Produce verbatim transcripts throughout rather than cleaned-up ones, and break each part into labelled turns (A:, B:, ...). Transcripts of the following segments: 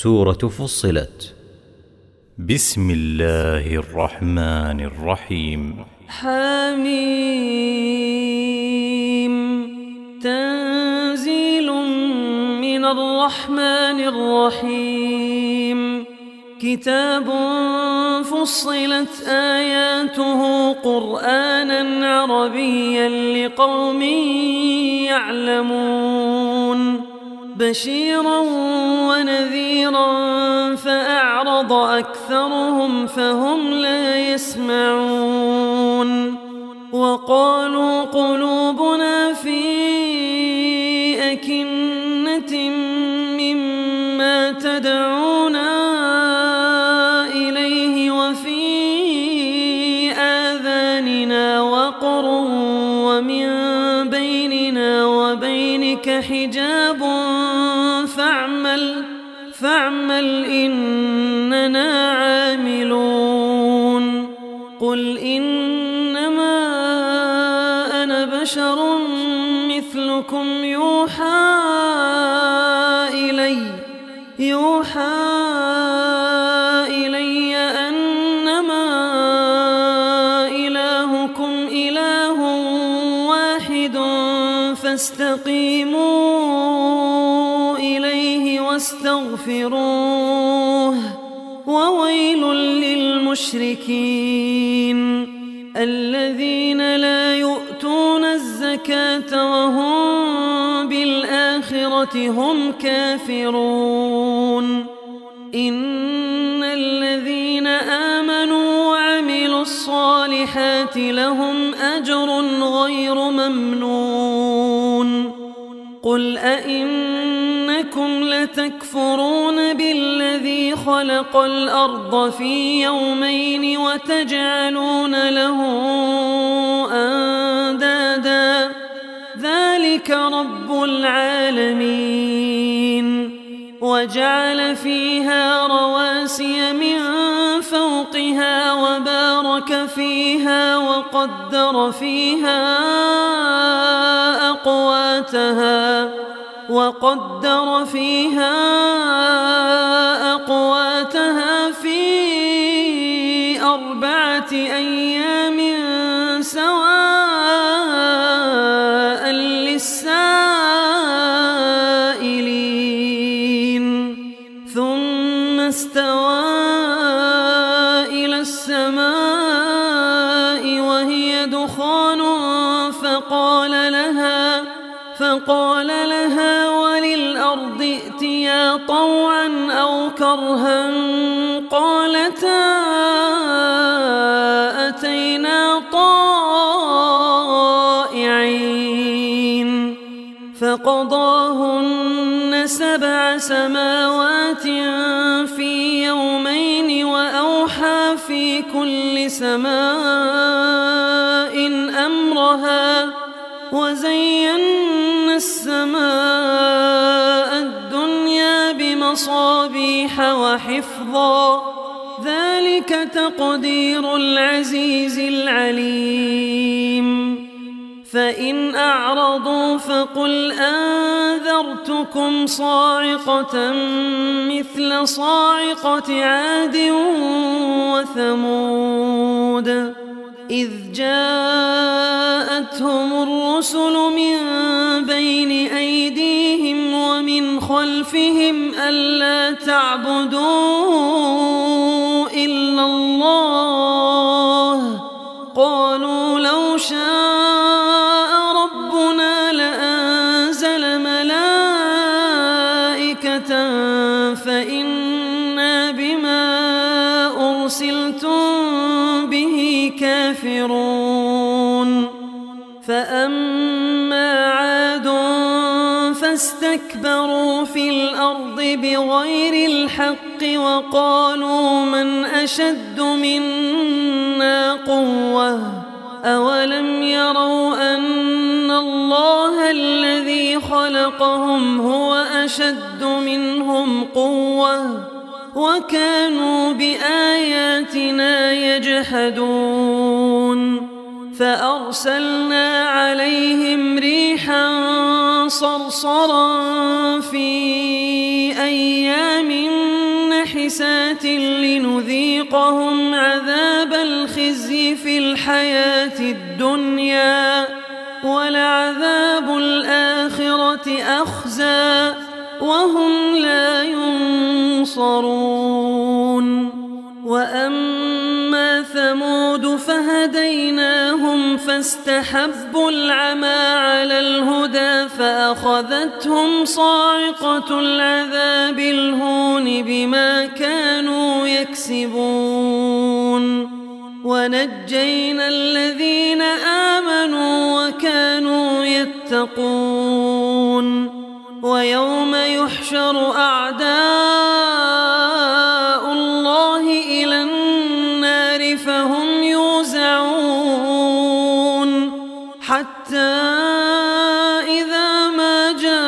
A: سورة فصلت. بسم الله الرحمن الرحيم.
B: حميم. تنزيل من الرحمن الرحيم. كتاب فصلت آياته قرآنا عربيا لقوم يعلمون. بشيرا ونذيرا فأعرض أكثرهم فهم لا يسمعون. وقالوا قلوبنا في أكنة مما تدعونا إليه وفي آذاننا وقر ومن بيننا وبينك حجاب فاعمل فاعمل إننا عاملون. قل إنما أنا بشر مثلكم يوحى إلي يوحى إلي أنما إلهكم إله واحد فاستقيموا إليه واستغفروه. وويل للمشركين الذين لا يؤتون الزكاة وهم بالآخرة هم كافرون. إن الذين آمنوا وعملوا الصالحات لهم أجر غير ممنون. قل أئنكم لتكفرون بالذي خلق الأرض في يومين وتجعلون له أندادا ذلك رب العالمين. وجعل فيها رواسي من فوقها وبارك فيها وقدر فيها أقواتها وقدر فيها أقواتها في أربعة أيام سواء للسائلين. ثم استوى إلى السماء وهي دخان فقال لها فقال لها وللأرض ائتيا طوعا أو كرها قالتا أتينا طائعين. فقضاهن سبع سماوات في يومين وأوحى في كل سماء أمرها وزينا السماء الدنيا بمصابيح وحفظا ذلك تقدير العزيز العليم. فإن أعرضوا فقل أنذرتكم صاعقة مثل صاعقة عاد وثمود إذ جاءتهم الرسل من بين أيديهم ومن خلفهم ألا تعبدوا إلا الله قالوا لو شاء ربنا لأنزل ملائكة فإنا بما أرسلتم به كافرون. فأما عاد فاستكبروا في الأرض بغير الحق وقالوا من أشد منا قوة أولم يروا أن الله الذي خلقهم هو أشد منهم قوة وكانوا بآياتنا يجحدون. فأرسلنا عليهم ريحا صرصرا في أيام ناحسات لنذيقهم عذاب الخزي في الحياة الدنيا ولعذاب الآخرة أخزى وهم لا ينصرون. وأما ثمود فهديناهم فاستحبوا العمى على الهدى فأخذتهم صاعقة العذاب الهون بما كانوا يكسبون. ونجينا الذين آمنوا وكانوا يتقون. ويوم يحشر أعداء الله إلى النار فهم يوزعون حتى إذا ما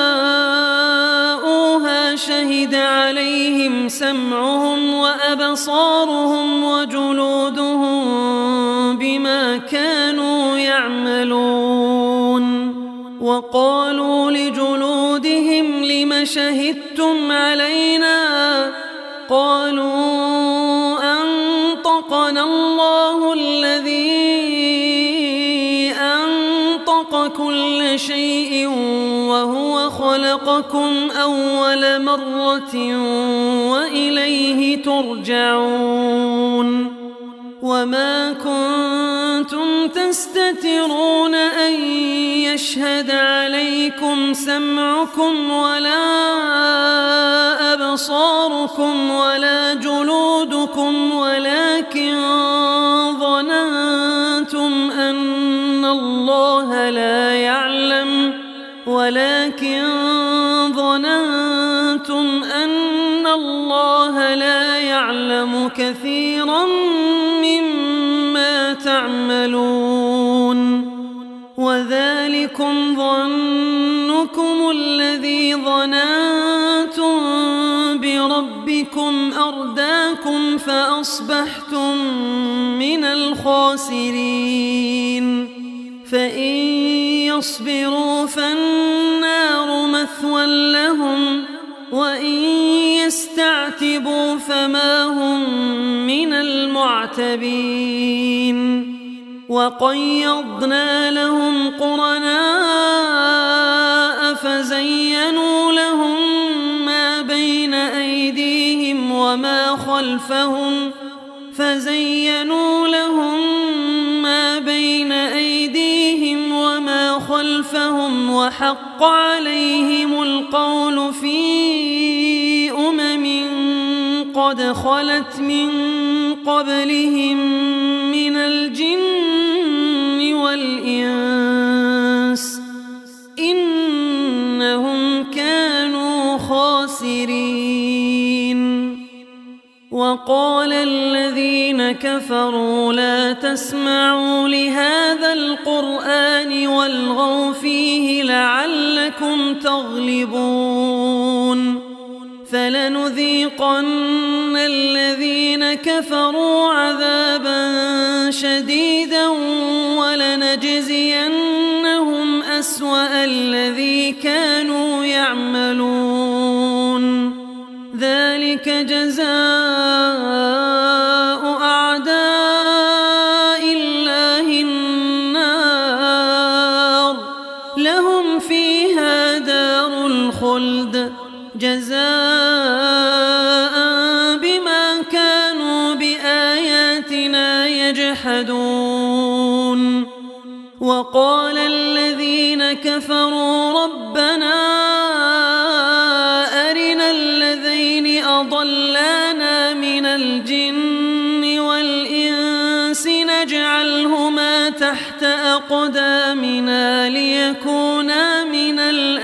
B: جاءوها شهد عليهم سمعهم وأبصارهم وجلودهم بما كانوا يعملون. وقالوا لجلودهم لم شهدتم علينا قالوا أنطقنا الله الذي أنطق كل شيء وهو خلقكم أول مرة وإليه ترجعون. وما كنتم تستترون أن يشهد عليكم سمعكم ولا أبصاركم ولا جلودكم ولكن ظننتم أن الله لا يعلم ولكن ظننتم أن الله لا يعلم كثيرا مما تعملون. وذلكم ظنكم الذي ظننتم بربكم أرداكم فأصبحتم من الخاسرين. فإن يصبروا فالنار مثوى لهم وإن يستعتبوا فما هم من المعتبين. وقيضنا لهم قرناء فزينوا لهم ما بين أيديهم وما خلفهم فزينوا لهم ما بين أيديهم وما خلفهم وحق عليهم القول في أمم قد خلت من قبلهم من الجن والإنس إنهم كانوا خاسرين. وقال الذين كفروا لا تسمعوا لهذا القرآن والغوا فيه لعلكم تغلبون. فلنذيقن الذين كفروا عذابا شديدا ولنجزينهم أسوأ الذي كانوا يعملون. ذلك جزاء أعداء الله النار لهم فيها دار الخلد جزاء بما كانوا بآياتنا يجحدون. وقال الذين كفروا ربنا أرنا الذين أضلانا من الجن والإنس نجعلهما تحت أقدامنا ليكونا من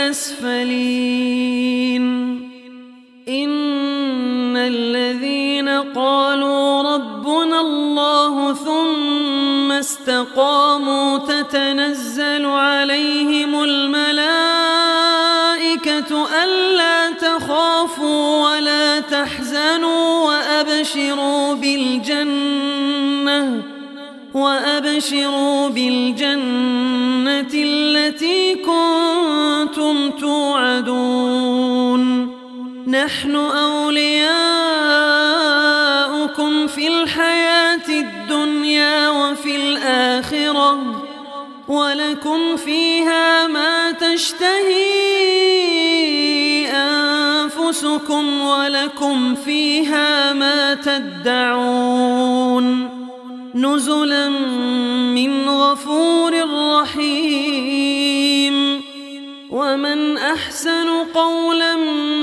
B: الأسفلين. إن الذين قالوا ربنا الله ثم استقاموا تتنزل عليهم الملائكة ألا تخافوا ولا تحزنوا وأبشروا بالجنة وأبشروا بالجنة التي كنتم توعدون. نحن أولياؤكم الدنيا وفي الآخرة ولكم فيها ما تشتهي أنفسكم ولكم فيها ما تدعون نزلا من غفور رحيم ومن أحسن قولا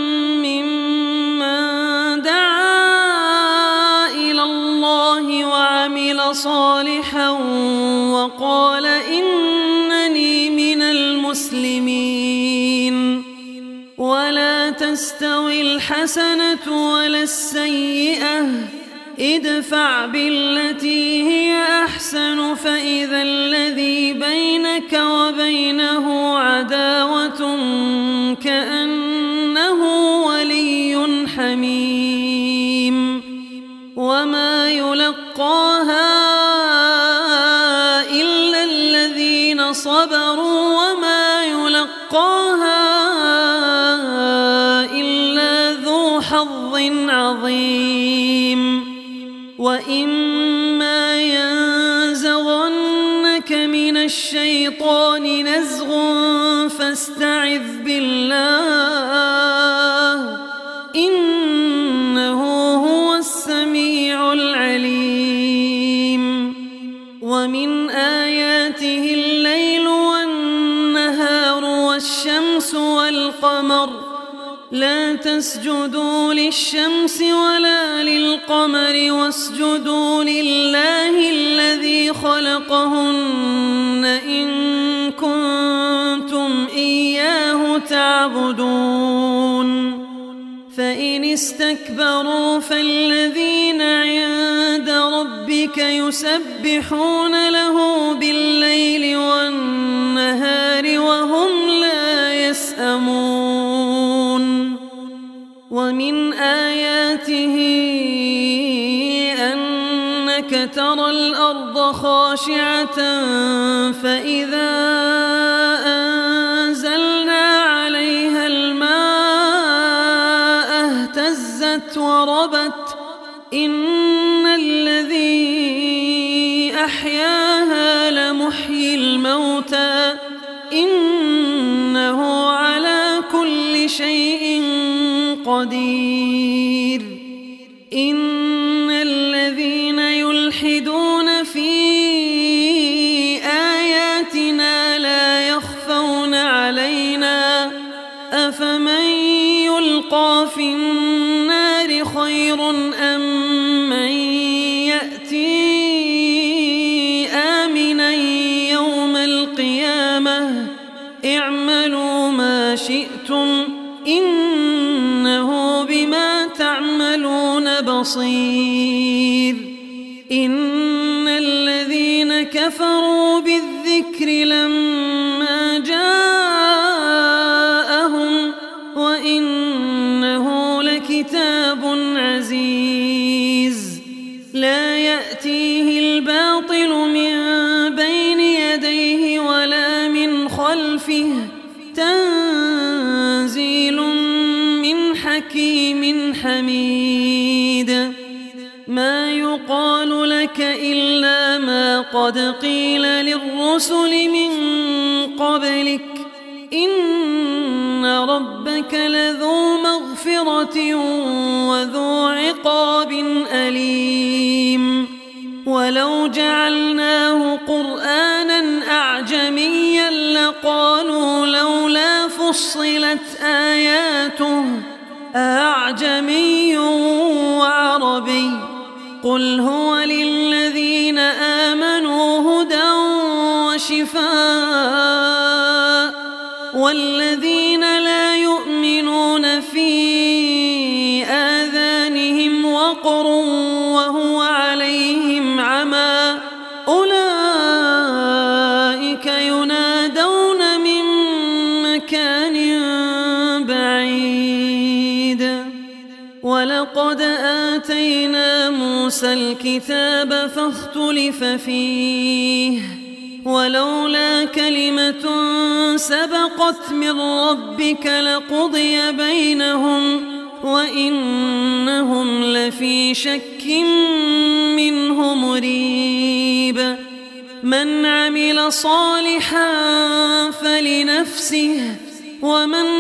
B: ممن دعا إلى الله وعمل صالحا وقال إنني من المسلمين ولا تستوي الحسنة ولا السيئة ادفع بالتي هي أحسن فإذا الذي بينك وبينه عداوة كأنه ولي حميم وما يلقاها إلا الذين صبروا وما يلقاها إلا ذو حظ عظيم وإما ينزغنك من الشيطان نزغ فاستعذ بالله إنه هو السميع العليم ومن آياته الليل والنهار والشمس والقمر لا تسجدوا للشمس ولا للقمر واسجدوا لله الذي خلقهن إن كنتم إياه تعبدون فإن استكبروا فالذين عند ربك يسبحون له بالليل والنهار وهم لا يسأمون ومن آياته أنك ترى الأرض خاشعة فإذا أنزلنا عليها الماء اهتزت وربت إن الذي أحياها لمحيي الموتى إنه على كل شيء قدير إن الذين يلحدون في آياتنا لا يخفون علينا أفمن يلقى في النار خير أم من يأتي آمنا يوم القيامة اعملوا ما شئتم إنه بما تعملون بصير إن الذين كفروا بالذكر لما جاءهم وإنه لكتاب عزيز لا يأتيه الباطل من بين يديه ولا من خلفه تنزيل من حكيم حميد ما يقال لك إلا ما قد قيل للرسل من قبلك إن ربك لذو مغفرة وذو عقاب أليم ولو جعلناه قرآنا أعجميا لقالوا لولا فصلت آياته أعجمي وعربي قل هو للذين آمنوا هدى وشفاء والذين لا يؤمنون في آذانهم وقر وهو عليهم عمى أولئك ينادون من مكان بعيد ولقد آتينا موسى الكتاب فاختلف فيه ولولا كلمة سبقت من ربك لقضي بينهم وإنهم لفي شك منه منه مريب من عمل صالحا فلنفسه ومن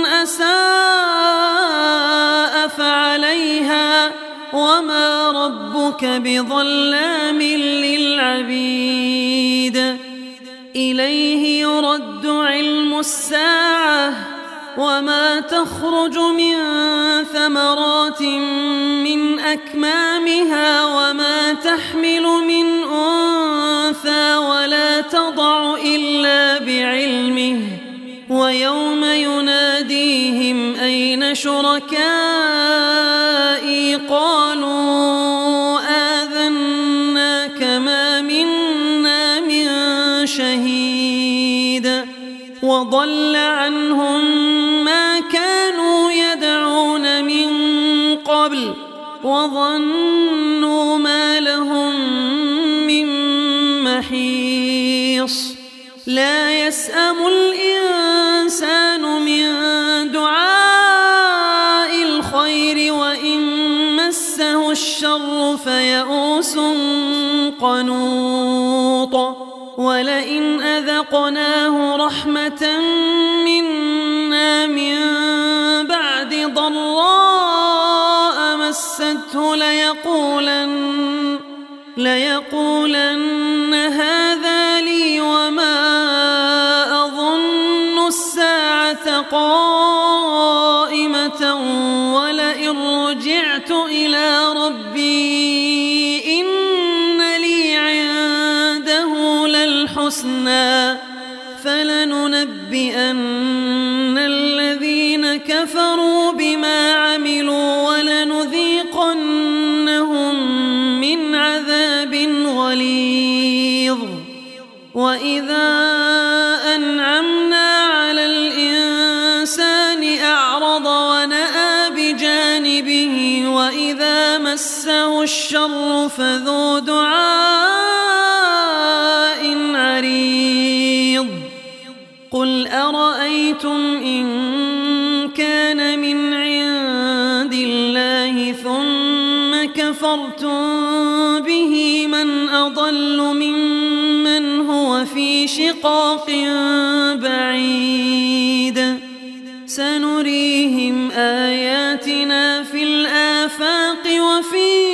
B: أساء فعليها وما ربك بظلام للعبيد إليه يرد علم الساعة وما تخرج من ثمرات من أكمامها وما تحمل من أنثى ولا تضع إلا بعلمه ويوم يناديهم أين شركائي قالوا آذناك ما منا من شهيد وضل عنهم ما كانوا يدعون من قبل وظنوا ما لهم من محيص لا يسأم الإنسان من دعاء الخير وإن مسه الشر فيئوس قنوط ولئن أذقناه رحمة منا من بعد ضراء مسته ليقولن, ليقولن هذا لي وما أظن الساعة قائمة ولئن رجعت إلى ربي إن لي عنده للحسنى فلننبئن الذين كفروا بما عملوا ولنذيقنهم من عذاب غليظ وإذا أنعمنا على الإنسان أعرض ونأى بجانبه وإذا مسه الشر فذو دعاء عريض قل أرأيتم إن كان من عند الله ثم كفرتم به من أضل ممن هو في شقاق بعيد سنريهم آياتنا في الآفاق وفي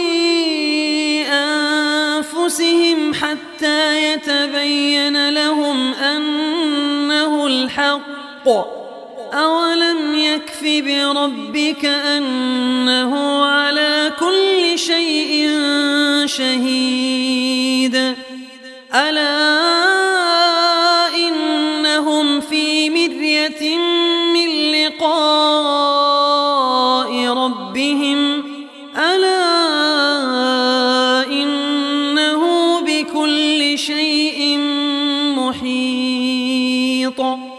B: أنفسهم حتى يتبين لهم أنه الحق أولم يكف بربك أنه على كل شيء شهيد ألا إنهم في مرية من لقاء ربهم ألا إنه بكل شيء محيط